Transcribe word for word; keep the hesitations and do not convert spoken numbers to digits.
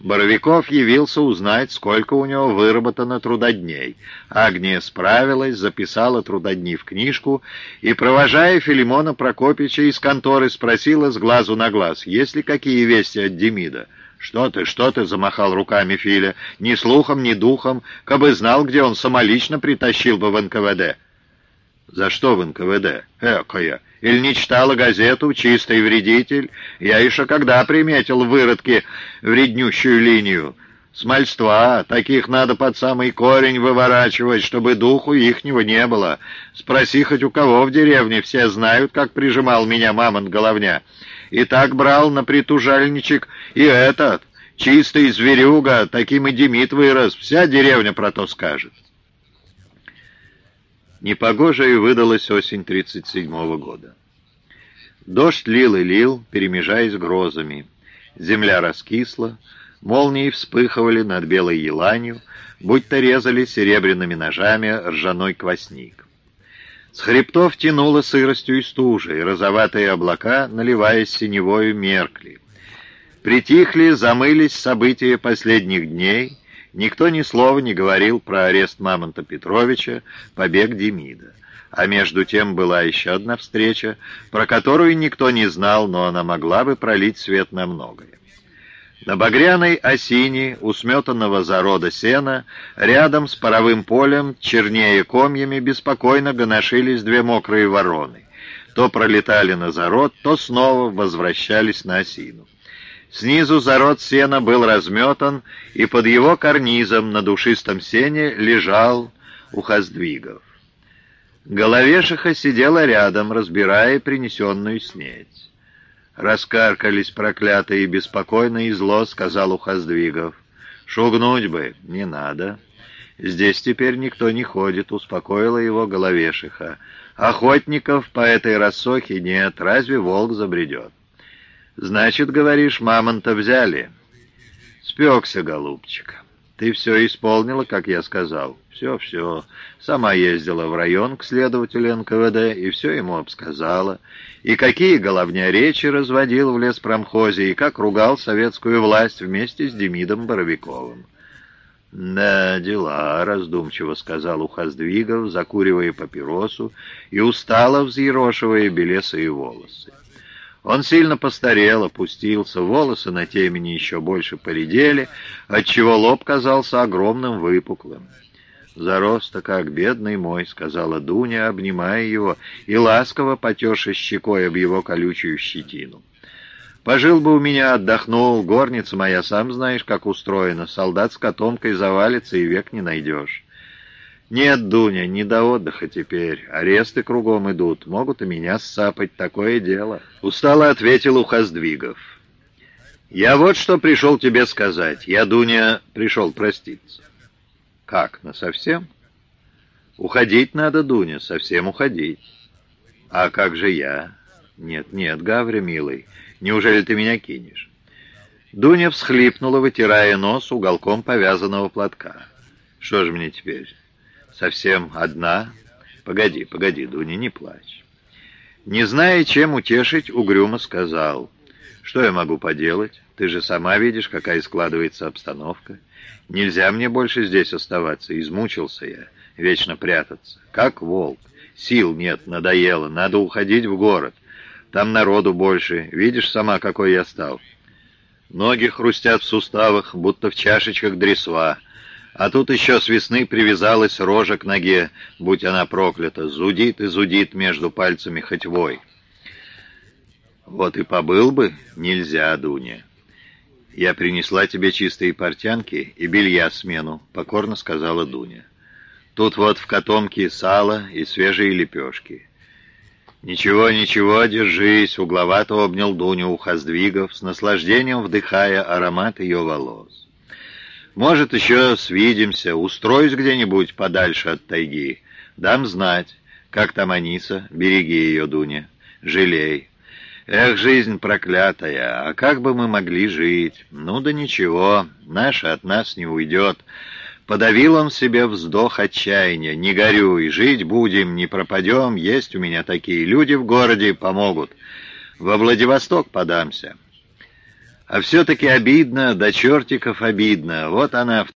Боровиков явился узнать, сколько у него выработано трудодней. Агния справилась, записала трудодни в книжку и, провожая Филимона Прокопича из конторы, спросила с глазу на глаз, есть ли какие вести от Демида. «Что ты, что ты?» — замахал руками Филя. «Ни слухом, ни духом. Кабы знал, где он, самолично притащил бы в эн ка вэ дэ». «За что в эн ка вэ дэ? Экая! Или не читала газету «Чистый вредитель»? Я еще когда приметил в выродке вреднющую линию. Смольства, таких надо под самый корень выворачивать, чтобы духу ихнего не было. Спроси хоть у кого в деревне, все знают, как прижимал меня мамонт-головня. И так брал на притужальничек и этот, чистый зверюга, таким и Демид вырос, вся деревня про то скажет». Непогожей выдалась осень тридцать седьмого года. Дождь лил и лил, перемежаясь грозами. Земля раскисла, молнии вспыхивали над белой еланью, будто резали серебряными ножами ржаной квасник. С хребтов тянуло сыростью и стужей, розоватые облака, наливаясь синевою, меркли. Притихли, замылись события последних дней. Никто ни слова не говорил про арест Мамонта Петровича, побег Демида. А между тем была еще одна встреча, про которую никто не знал, но она могла бы пролить свет на многое. На багряной осине, у сметанного зарода сена, рядом с паровым полем, чернее комьями, беспокойно гоношились две мокрые вороны. То пролетали на зарод, то снова возвращались на осину. Снизу зарод сена был разметан, и под его карнизом на душистом сене лежал Ухоздвигов. Головешиха сидела рядом, разбирая принесенную снедь. «Раскаркались проклятые беспокойно и зло», — сказал Ухоздвигов. «Шугнуть бы не надо. Здесь теперь никто не ходит», — успокоила его Головешиха. «Охотников по этой рассохе нет, разве волк забредет?» «Значит, говоришь, мамонта взяли?» «Спекся, голубчик. Ты все исполнила, как я сказал?» «Все, все. Сама ездила в район к следователю эн ка вэ дэ и все ему обсказала. И какие головня речи разводил в леспромхозе, и как ругал советскую власть вместе с Демидом Боровиковым». «Да, дела», — раздумчиво сказал Ухоздвигов, закуривая папиросу и устало взъерошивая белесые волосы. Он сильно постарел, опустился, волосы на темени еще больше поредели, отчего лоб казался огромным, выпуклым. «Зарос-то как, бедный мой», — сказала Дуня, обнимая его и ласково потерши щекой об его колючую щетину. «Пожил бы у меня, отдохнул, горница моя, сам знаешь, как устроена, солдат с котомкой завалится и век не найдешь». «Нет, Дуня, не до отдыха теперь. Аресты кругом идут. Могут и меня ссапать. Такое дело». Устало ответил Ухоздвигов. «Я вот что пришел тебе сказать. Я, Дуня, пришел проститься». «Как, насовсем?» «Уходить надо, Дуня, совсем уходить». «А как же я?» «Нет, нет, Гавря, милый, неужели ты меня кинешь?» Дуня всхлипнула, вытирая нос уголком повязанного платка. «Что же мне теперь? Совсем одна? Погоди, погоди, Дуня, не плачь». Не зная, чем утешить, угрюмо сказал: «Что я могу поделать? Ты же сама видишь, какая складывается обстановка. Нельзя мне больше здесь оставаться, измучился я, вечно прятаться. Как волк. Сил нет, надоело, надо уходить в город. Там народу больше, видишь сама, какой я стал. Ноги хрустят в суставах, будто в чашечках дресва. А тут еще с весны привязалась рожа к ноге, будь она проклята, зудит и зудит между пальцами хоть вой. Вот и побыл бы, нельзя, Дуня. Я принесла тебе чистые портянки и белья смену, покорно сказала Дуня. Тут вот в котомке сало и свежие лепешки. Ничего, ничего, держись, угловато обнял Дуню Ухоздвигов, с наслаждением вдыхая аромат ее волос. Может, еще свидимся, устроюсь где-нибудь подальше от тайги. Дам знать, как там Аниса, береги ее, Дуня, жалей. Эх, жизнь проклятая, а как бы мы могли жить? Ну да ничего, наша от нас не уйдет. Подавил он себе вздох отчаяния. Не горюй, жить будем, не пропадем, есть у меня такие люди в городе, помогут. Во Владивосток подамся. А все-таки обидно, до чертиков обидно. Вот она,